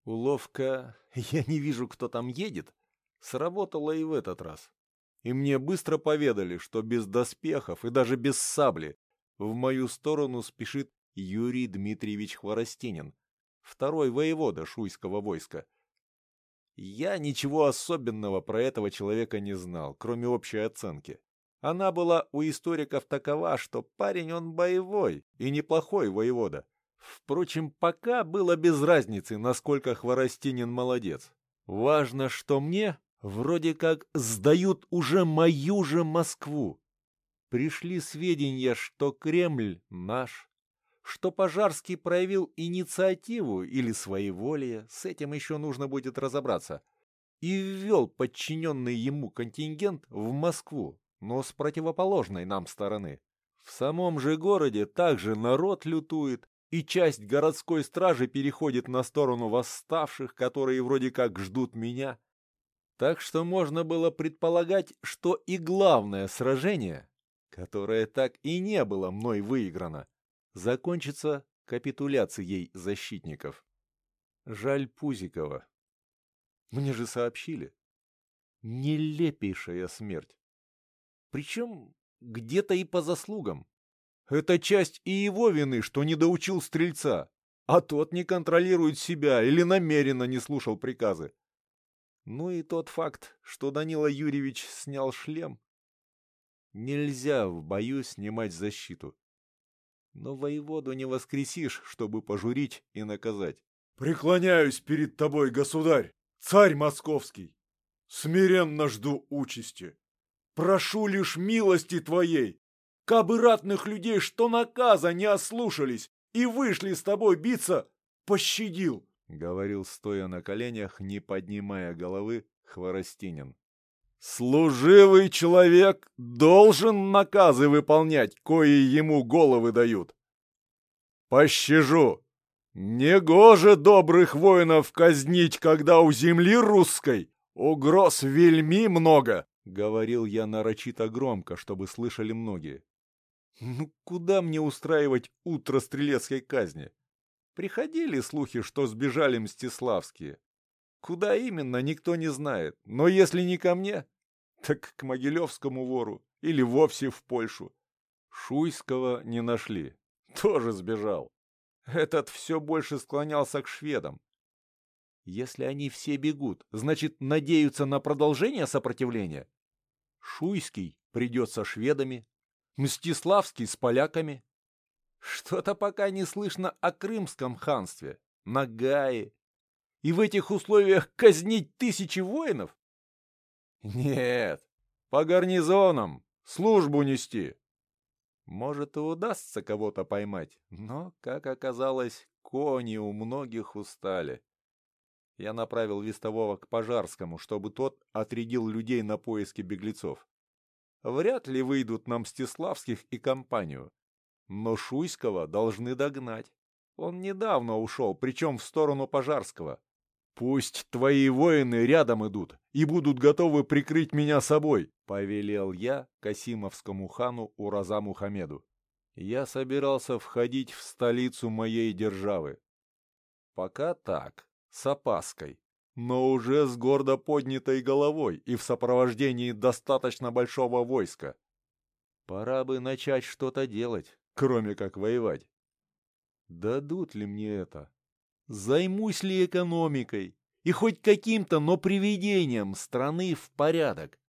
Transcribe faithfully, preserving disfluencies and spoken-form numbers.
Уловка «я не вижу, кто там едет» сработала и в этот раз. И мне быстро поведали, что без доспехов и даже без сабли в мою сторону спешит Юрий Дмитриевич Хворостинин, второй воевода шуйского войска. Я ничего особенного про этого человека не знал, кроме общей оценки. Она была у историков такова, что парень он боевой и неплохой воевода. Впрочем, пока было без разницы, насколько Хворостинин молодец. Важно, что мне вроде как сдают уже мою же Москву. Пришли сведения, что Кремль наш, что Пожарский проявил инициативу или своеволие, с этим еще нужно будет разобраться, и ввел подчиненный ему контингент в Москву, но с противоположной нам стороны. В самом же городе также народ лютует, и часть городской стражи переходит на сторону восставших, которые вроде как ждут меня. Так что можно было предполагать, что и главное сражение, которое так и не было мной выиграно, закончится капитуляцией защитников. Жаль Пузикова. Мне же сообщили. Нелепейшая смерть. Причем где-то и по заслугам. Это часть и его вины, что не доучил стрельца, а тот не контролирует себя или намеренно не слушал приказы. Ну и тот факт, что Данила Юрьевич снял шлем. Нельзя в бою снимать защиту. Но воеводу не воскресишь, чтобы пожурить и наказать. «Преклоняюсь перед тобой, государь, царь московский. Смиренно жду участи. Прошу лишь милости твоей, кабы ратных людей, что наказа не ослушались и вышли с тобой биться, пощадил», — говорил, стоя на коленях, не поднимая головы, Хворостинин. «Служивый человек должен наказы выполнять, кои ему головы дают. Пощажу. Негоже добрых воинов казнить, когда у земли русской угроз вельми много», — говорил я нарочито громко, чтобы слышали многие. Ну куда мне устраивать утро стрелецкой казни? Приходили слухи, что сбежали мстиславские. Куда именно, никто не знает. Но если не ко мне, так к могилевскому вору или вовсе в Польшу. Шуйского не нашли. Тоже сбежал. Этот все больше склонялся к шведам. Если они все бегут, значит, надеются на продолжение сопротивления? Шуйский придет со шведами, Мстиславский с поляками. Что-то пока не слышно о Крымском ханстве, Ногае. И в этих условиях казнить тысячи воинов? Нет, по гарнизонам, службу нести. Может, и удастся кого-то поймать, но, как оказалось, кони у многих устали. Я направил вестового к Пожарскому, чтобы тот отрядил людей на поиски беглецов. Вряд ли выйдут на Мстиславских и компанию. Но Шуйского должны догнать. Он недавно ушел, причем в сторону Пожарского. «Пусть твои воины рядом идут и будут готовы прикрыть меня собой», — повелел я Касимовскому хану Ураза Мухамеду. Я собирался входить в столицу моей державы. Пока так, с опаской, но уже с гордо поднятой головой и в сопровождении достаточно большого войска. Пора бы начать что-то делать, кроме как воевать. Дадут ли мне это? Займусь ли экономикой и хоть каким-то, но приведением страны в порядок?